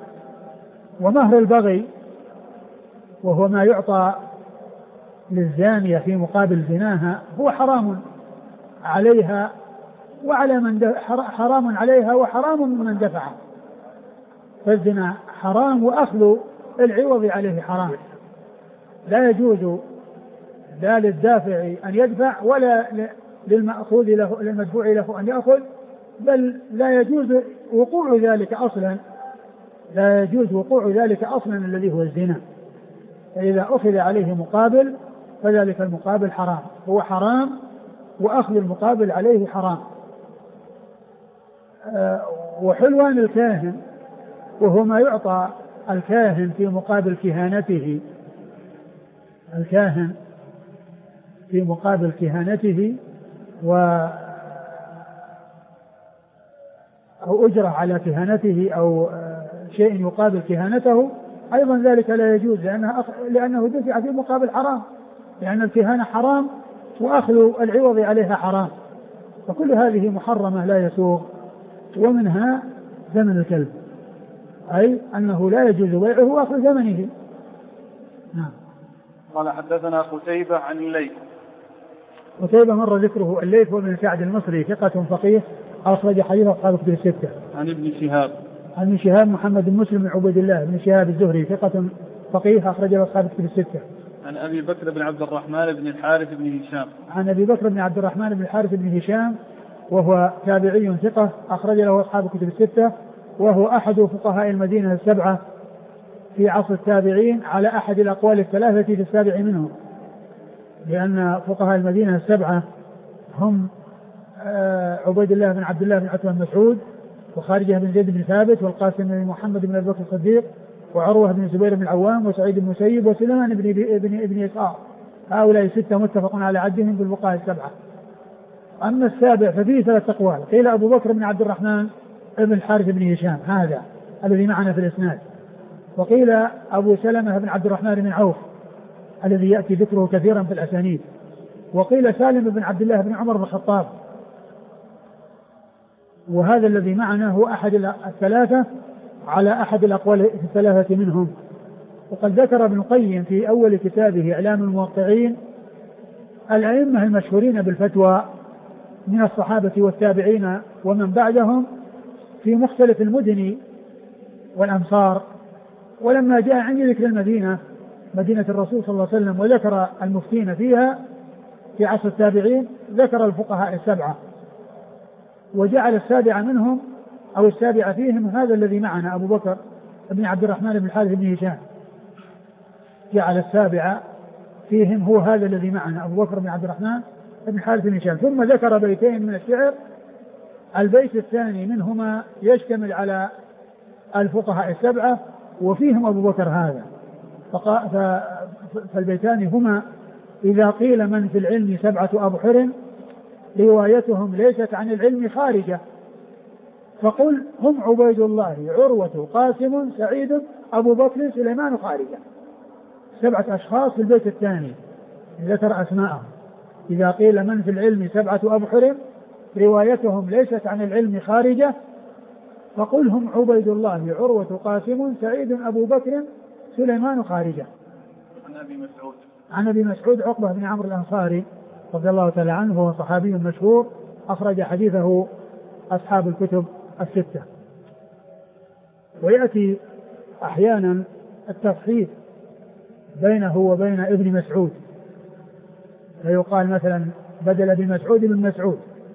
ومهر البغي وهو ما يعطى للزانية في مقابل زناها هو حرام عليها وعلى من حرام عليها وحرام من دفعه. فالزنا حرام وأخذ العوض عليه حرام. لا يجوز لا للدافع أن يدفع ولا للمأخوذ له للمدفوع له أن يأخذ بل لا يجوز وقوع ذلك أصلا. لا يجوز وقوع ذلك أصلا الذي هو الزنا. فإذا أخذ عليه مقابل فذلك المقابل حرام هو حرام وأخذ المقابل عليه حرام. وحلوان الكاهن وهو ما يعطى الكاهن في مقابل كهانته. الكاهن في مقابل كهانته أو أجرة على كهانته أو شيء يقابل كهانته أيضا ذلك لا يجوز لأنه دفع في مقابل حرام لأن الكهانة حرام وأخذ العوض عليها حرام. فكل هذه محرمة لا يسوغ. ومنها ثمن الكلب أي أنه لا يجوز بيعه وأخذ ثمنه. نعم. قال حدثنا قتيبة عن الليث. قتيبة مر ذكره. الليث وابن سعد المصري ثقة فقيه أخرج حديث أصحاب كتب الستة. عن ابن شهاب. عن ابن شهاب محمد بن مسلم بن عبيد الله بن شهاب الزهري ثقة فقيه أخرج أصحاب كتب الستة. عن أبي بكر بن عبد الرحمن بن الحارث بن هشام. عن أبي بكر بن عبد الرحمن بن الحارث بن هشام وهو تابعي ثقة أخرج له أصحاب كتب الستة وهو أحد فقهاء المدينة السبعة في عصر التابعين على أحد الأقوال الثلاثة في السابع منهم لأن فقهاء المدينة السبعة هم عبيد الله بن عبد الله بن عتبة بن مسعود وخارجة بن زيد بن ثابت والقاسم بن محمد بن أبي بكر الصديق وعروة بن الزبير بن العوام وسعيد بن المسيب وسليمان بن يسار. هؤلاء 6 متفق على عدهم بالفقهاء 7. أما السابع ففيه 3 أقوال. قيل أبو بكر بن عبد الرحمن بن الحارث بن هشام هذا الذي معنا في الإسناد، وقيل أبو سلمة بن عبد الرحمن بن عوف الذي يأتي ذكره كثيرا في الأسانيد، وقيل سالم بن عبد الله بن عمر بن الخطاب، وهذا الذي معنا هو أحد 3 على أحد الأقوال في 3 منهم. وقد ذكر ابن القيم في أول كتابه إعلام الموقعين الأئمة المشهورين بالفتوى من الصحابة والتابعين ومن بعدهم في مختلف المدن والأمصار. ولما جاء عند ذكر المدينة، مدينة الرسول صلى الله عليه وسلم، وذكر المفتين فيها في عصر التابعين، ذكر الفقهاء 7 وجعل السابع منهم أو السابع فيهم هذا الذي معنا أبو بكر بن عبد الرحمن بن الحارث بن هشام، جعل السابع فيهم هو هذا الذي معنا أبو بكر بن عبد الرحمن بن الحارث بن هشام. ثم ذكر بيتين من الشعر، البيت الثاني منهما يشتمل على الفقهاء 7 وفيهم أبو بكر هذا. فالبيتان هما: إذا قيل من في العلم 7 أبحر روايتهم ليست عن العلم خارجة فقل هم عبيد الله عروة قاسم سعيد أبو بكر سليمان خارجة. 7 أشخاص في البيت الثاني ذكر أسماءهم: إذا قيل من في العلم 7 أبحر روايتهم ليست عن العلم خارجة فقل هم عبيد الله عروة قاسم سعيد أبو بكر سليمان خارجة. عن أبي مسعود عقبة بن عمرو الأنصاري رضي الله تعالى عنه، وهو صحابي مشهور أخرج حديثه أصحاب الكتب 6. ويأتي أحيانا التصحيف بينه وبين ابن مسعود، فيقال مثلا بدل ابن مسعود ابن مسعود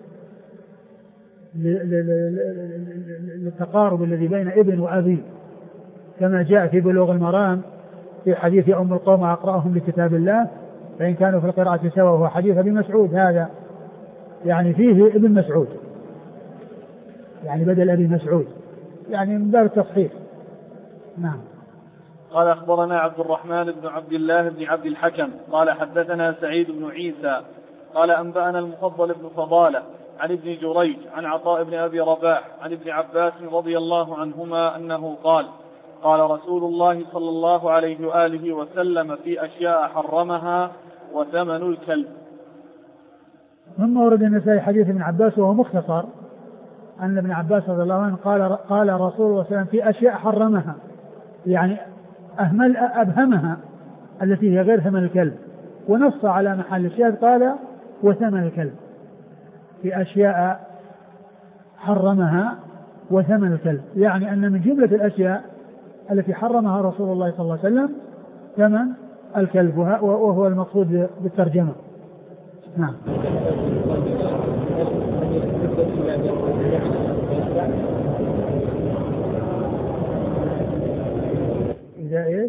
للتقارب الذي بين ابن وأبي، كما جاء في بلوغ المرام في حديث أم القوم أقرأهم لكتاب الله فإن كانوا في القراءة سوا، وهو حديث ابن مسعود هذا، يعني فيه ابن مسعود، يعني بدل ابن مسعود، يعني من باب التصحيح. نعم. قال أخبرنا عبد الرحمن بن عبد الله بن عبد الحكم قال حدثنا سعيد بن عيسى قال أنبأنا المفضل بن فضالة عن ابن جريج عن عطاء بن أبي رباح عن ابن عباس رضي الله عنهما أنه قال: قال رسول الله صلى الله عليه وآله وسلم في أشياء حرمها وثمن الكلب. ثم ورد النسائي حديث ابن عباس وهو مختصر أن ابن عباس رضي الله عنه قال رسول الله صلى الله عليه وسلم في أشياء حرمها، يعني أبهمها التي هي غير ثمن الكلب، ونص على محل الشاهد قال وثمن الكلب، في أشياء حرمها وثمن الكلب، يعني أن من جملة الأشياء التي حرمها رسول الله صلى الله عليه وسلم ثمن الكلب، وهو المقصود بالترجمة. نعم. إذا إيش؟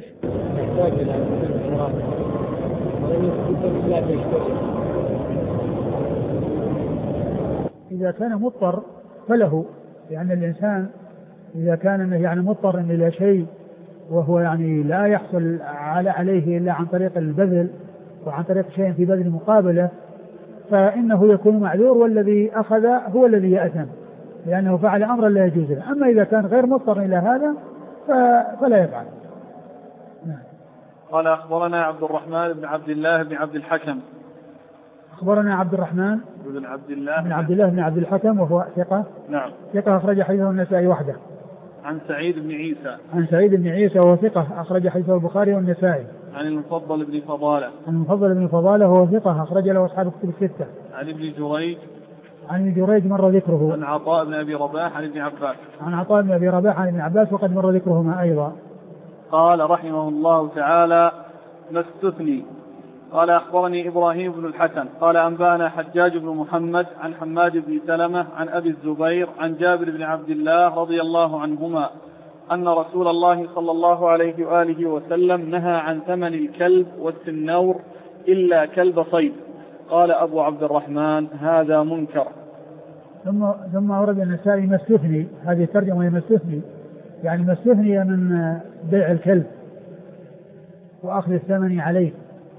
إذا كان مضطر فله، لأن الإنسان إذا كان يعني مضطر إلى شيء وهو يعني لا يحصل عليه إلا عن طريق البذل وعن طريق شيء في بذل مقابله، فإنه يكون معذور، والذي أخذ هو الذي يأثم لأنه فعل أمرا لا يجوز له. أما إذا كان غير مضطر إلى هذا فلا يفعل. نعم. قال أخبرنا عبد الرحمن بن عبد الله بن عبد الحكم. أخبرنا عبد الرحمن بن عبد الله بن عبد الحكم وهو ثقة. نعم. ثقة أخرج حديثه النسائي وحده. عن سعيد بن عيسى. عن سعيد بن عيسى وهو ثقة أخرج حديثه البخاري والنسائي. عن المفضل بن فضالة. عن المفضل بن فضالة وهو ثقة أخرج له أصحاب الكتب 6. عن ابن جريج. عن ابن جريج مر ذكره. عن عطاء بن أبي رباح عن ابن عباس. عن عطاء بن أبي رباح عن ابن عباس وقد مر ذكرهما أيضا. قال رحمه الله تعالى: ما استثني. قال أخبرني إبراهيم بن الحسن قال أنبأنا حجاج بن محمد عن حماد بن سلمة عن أبي الزبير عن جابر بن عبد الله رضي الله عنهما أن رسول الله صلى الله عليه وآله وسلم نهى عن ثمن الكلب والسنور إلا كلب صيد. قال أبو عبد الرحمن: هذا منكر. ثم أورد النسائي ما استثني، هذه الترجمة هي ما استثني، يعني ما استثني من بيع الكلب وأخذ الثمن عليه،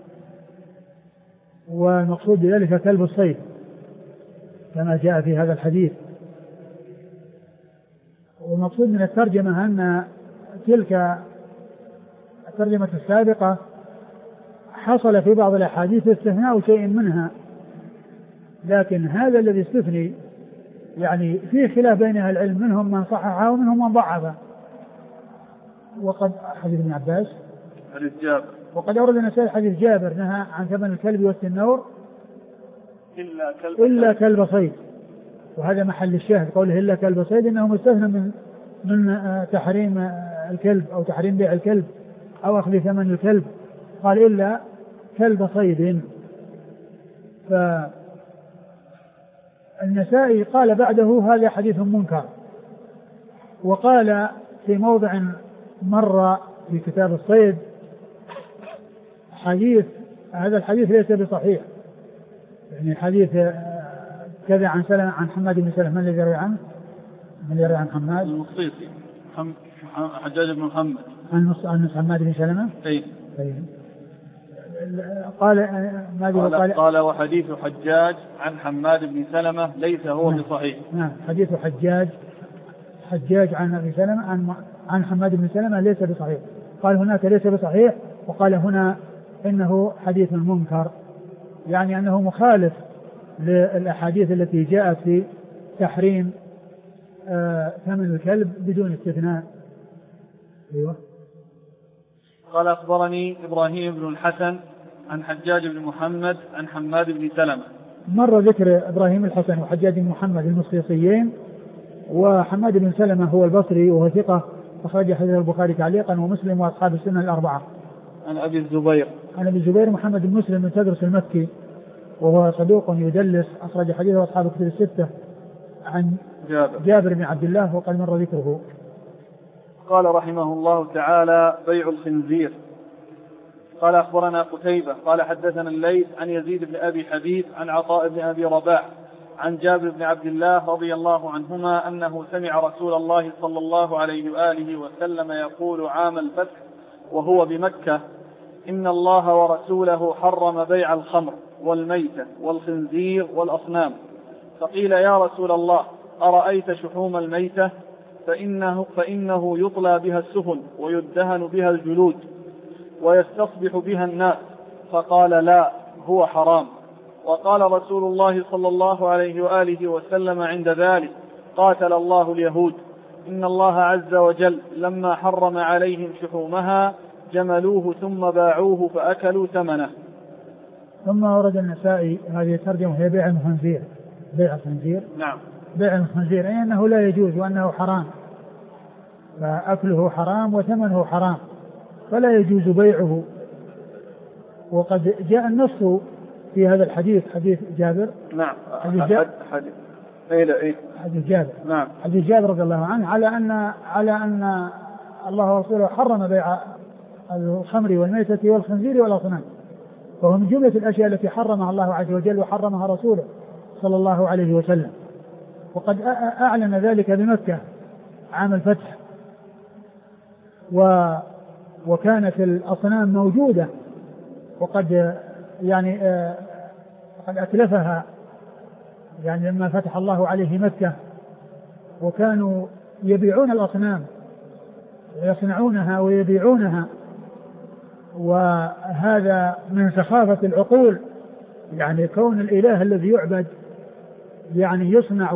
والمقصود بذلك كلب الصيد كما جاء في هذا الحديث. والمقصود من الترجمة أن تلك الترجمة السابقة حصل في بعض الأحاديث استثناء شيء منها، لكن هذا الذي استثني يعني فيه خلاف بين أهل العلم، منهم من صححه ومنهم من ضعفه. وقد حديث ابن عباس حديث جابر، وقد أورد النسائي حديث جابر نهى عن ثمن الكلب والسنور إلا كلب صيد، وهذا محل الشاهد قوله إلا كلب صيد، إنه مستثنى من تحريم الكلب أو تحريم بيع الكلب أو أخذ ثمن الكلب، قال إلا كلب صيد. فالنسائي قال بعده هذا حديث منكر، وقال في موضع مر في كتاب الصيد هذا الحديث ليس بصحيح، يعني حديث كذا عن سلمة عن حماد بن سلمة. من الذي يروي عنه؟ من يروي عن حماد؟ المصيصي حجاج بن محمد عن حماد بن سلمة. أي قال وحديث حجاج عن حماد بن سلمة ليس هو بصحيح. نعم، حديث حجاج عن أبي سلمة عن حماد بن سلمة ليس بصحيح. قال هناك ليس بصحيح، وقال هنا إنه حديث منكر، يعني أنه مخالف للأحاديث التي جاءت في تحريم ثمن الكلب بدون استثناء. أيوة. قال أخبرني إبراهيم بن الحسن عن حجاج بن محمد عن حماد بن سلمة. مر ذكر إبراهيم الحسن وحجاج بن محمد المصيصيين، وحماد بن سلمة هو البصري وهو ثقة، أخرج حديث البخاري تعليقا ومسلم وأصحاب السنة الأربعة. عن أبي الزبير محمد بن مسلم بن تدرس المكي وهو صدوق يدلس، أخرج حديثه أصحاب الكتب الستة. عن جابر بن عبد الله وقد مر ذكره. قال رحمه الله تعالى: بيع الخنزير. قال أخبرنا قتيبة قال حدثنا الليث عن يزيد بن أبي حبيب عن عطاء بن أبي رباح عن جابر بن عبد الله رضي الله عنهما أنه سمع رسول الله صلى الله عليه وآله وسلم يقول عام الفتح وهو بمكة: إن الله ورسوله حرم بيع الخمر والميتة والخنزير والأصنام. فقيل: يا رسول الله، أرأيت شحوم الميتة؟ فإنه يطلى بها السفن ويدهن بها الجلود ويستصبح بها الناس. فقال: لا، هو حرام. وقال رسول الله صلى الله عليه وآله وسلم عند ذلك: قاتل الله اليهود، إن الله عز وجل لما حرم عليهم شحومها جملوه ثم باعوه فأكلوا ثمنه. ثم ورد النسائي هذه الترجمة هي بيع الخنزير. بيع الخنزير، نعم، بيع الخنزير أي أنه لا يجوز وأنه حرام، فأكله حرام وثمنه حرام فلا يجوز بيعه. وقد جاء النص في هذا الحديث حديث جابر. نعم، حديث جابر. نعم، حديث جابر رضي الله عنه على أن الله ورسوله حرم بيع الخمر والميتة والخنزير والأصنام، وهو من جملة الأشياء التي حرمها الله عز وجل وحرمها رسوله صلى الله عليه وسلم. وقد أعلن ذلك بمكة عام الفتح، وكانت الأصنام موجودة، وقد يعني قد أتلفها يعني لما فتح الله عليه مكة، وكانوا يبيعون الأصنام ويصنعونها ويبيعونها، وهذا من سخافة العقول، يعني كون الإله الذي يعبد يعني يصنع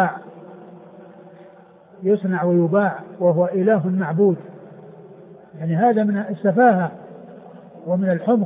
ويباع وهو إله معبود، يعني هذا من السفاهة ومن الحمق.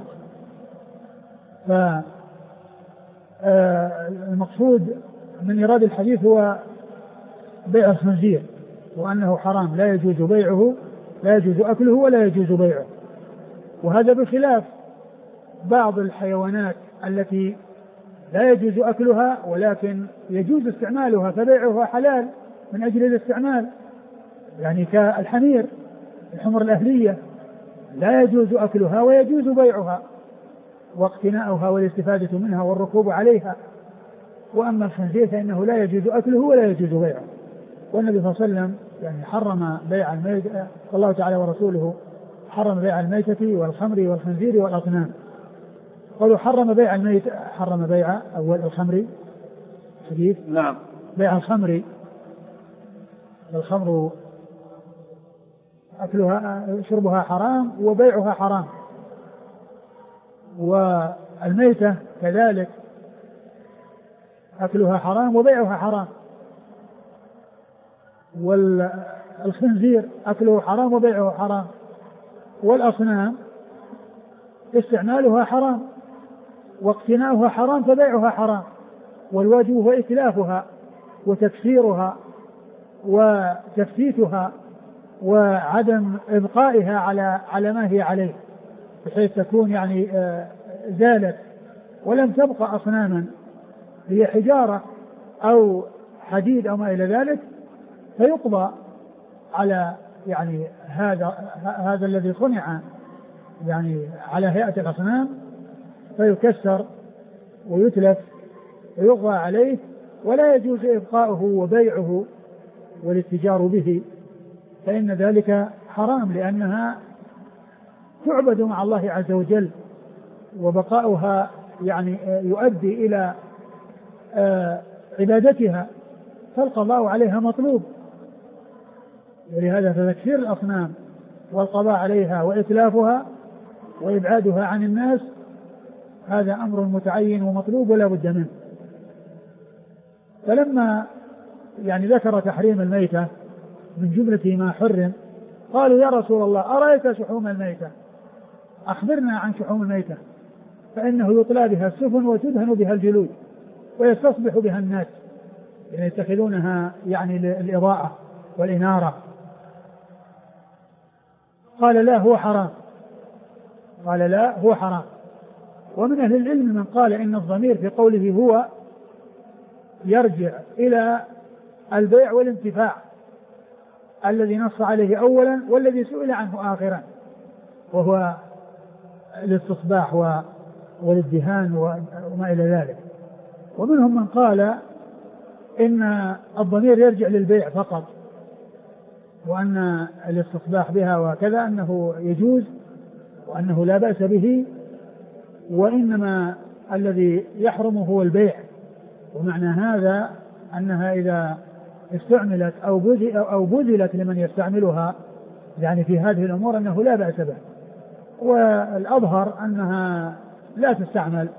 فالمقصود من إيراد الحديث هو بيع الخنزير، وأنه حرام لا يجوز بيعه، لا يجوز أكله ولا يجوز بيعه. وهذا بخلاف بعض الحيوانات التي لا يجوز أكلها ولكن يجوز استعمالها، فبيعها حلال من أجل الاستعمال، يعني كالحمير، الحمر الأهلية لا يجوز أكلها ويجوز بيعها واقتناؤها والاستفادة منها والركوب عليها. وأما الخنزير فإنه لا يجوز أكله ولا يجوز بيعه. والنبي صلى الله عليه وسلم يعني حرم بيع الميتة، الله تعالى ورسوله حرم بيع الميتة والخمر والخنزير والأصنام. قالوا حرم بيع الميتة، حرم بيع أول الخمر حديث نعم بيع الخمر، الخمر أكلها شربها حرام وبيعها حرام، والميتة كذلك أكلها حرام وبيعها حرام، والخنزير أكله حرام وبيعه حرام، والأصنام استعمالها حرام واقتناؤها حرام فبيعها حرام، والواجب هو إتلافها وتكسيرها وتفتيتها وعدم إبقائها على ما هي عليه، بحيث تكون يعني زالت ولم تبقى أصناما، هي حجارة أو حديد أو ما إلى ذلك، فيقضى على يعني هذا الذي صنع يعني على هيئة الأصنام، فيكسر ويتلف ويقضى عليه، ولا يجوز إبقاؤه وبيعه والاتجار به، فإن ذلك حرام، لأنها تعبد مع الله عز وجل، وبقاؤها يعني يؤدي إلى عبادتها، فالقضاء عليها مطلوب. ولهذا فتكسير الأصنام والقضاء عليها وإتلافها وإبعادها عن الناس هذا أمر متعين ومطلوب ولا بد منه. فلما يعني ذكر تحريم الميتة من جملة ما حرم، قالوا يا رسول الله أرأيت شحوم الميتة، أخبرنا عن شحوم الميتة، فإنه يطلى بها السفن وتدهن بها الجلود ويستصبح بها الناس، يعني يتخذونها يعني للإضاءة والإنارة. قال لا هو حرام، قال لا هو حرام. ومن أهل العلم من قال إن الضمير في قوله هو يرجع إلى البيع والانتفاع الذي نص عليه أولا والذي سئل عنه آخرا، وهو الاستصباح والادهان وما إلى ذلك. ومنهم من قال إن الضمير يرجع للبيع فقط، وأن الاستصباح بها وكذا أنه يجوز وأنه لا بأس به، وإنما الذي يحرم هو البيع. ومعنى هذا أنها إذا استعملت أو بذلت لمن يستعملها يعني في هذه الأمور أنه لا بأس به، والأظهر أنها لا تستعمل،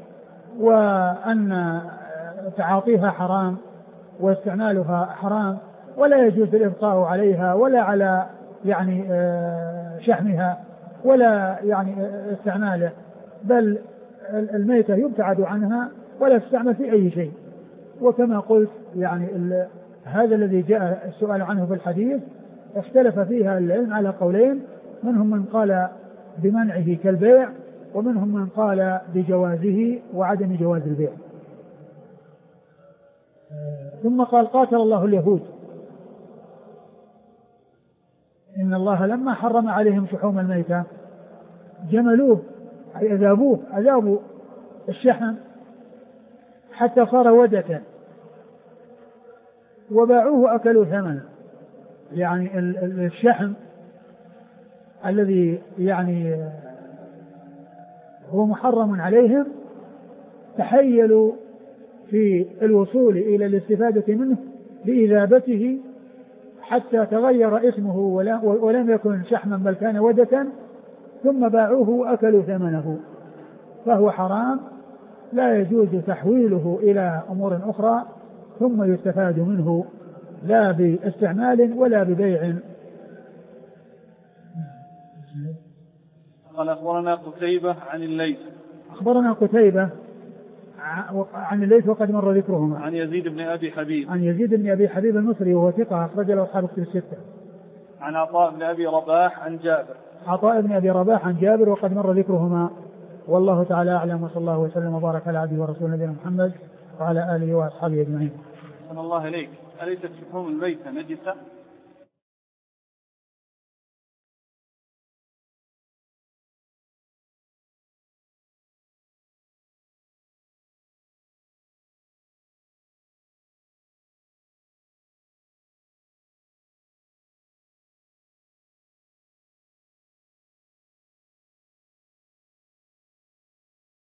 وأن تعاطيها حرام واستعمالها حرام، ولا يجوز الإبقاء عليها ولا على يعني شحمها ولا يعني استعماله، بل الميتة يبتعد عنها ولا تستعمل في أي شيء. وكما قلت يعني هذا الذي جاء السؤال عنه في الحديث اختلف فيها العلم على قولين، منهم من قال بمنعه كالبيع، ومنهم من قال بجوازه وعدم جواز البيع. ثم قال قاتل الله اليهود إن الله لما حرم عليهم شحوم الميتة جملوه أي أذابوا الشحم حتى صار ودة وباعوه أكلوا ثمنه. يعني الشحم الذي يعني هو محرم عليهم تحيلوا في الوصول إلى الاستفادة منه بإذابته حتى تغير اسمه ولم يكن شحما بل كان ودة، ثم باعوه وأكلوا ثمنه، فهو حرام لا يجوز تحويله إلى أمور أخرى ثم يستفاد منه لا باستعمال ولا ببيع. قال أخبرنا قتيبة عن الليث، أخبرنا قتيبة عن الليث وقد مر ذكرهما، عن يزيد بن أبي حبيب، عن يزيد بن أبي حبيب المصري وهو ثقة أخرج له أصحاب الكتب الستة، عن عطاء بن أبي رباح عن جابر، عطاء بن أبي رباح عن جابر وقد مر ذكرهما. والله تعالى أعلم، وصلى الله وسلم وبارك على عبده ورسوله نبينا محمد وعلى آله وأصحابه أجمعين. صلى الله عليك. أليست شحوم الميتة نجسة؟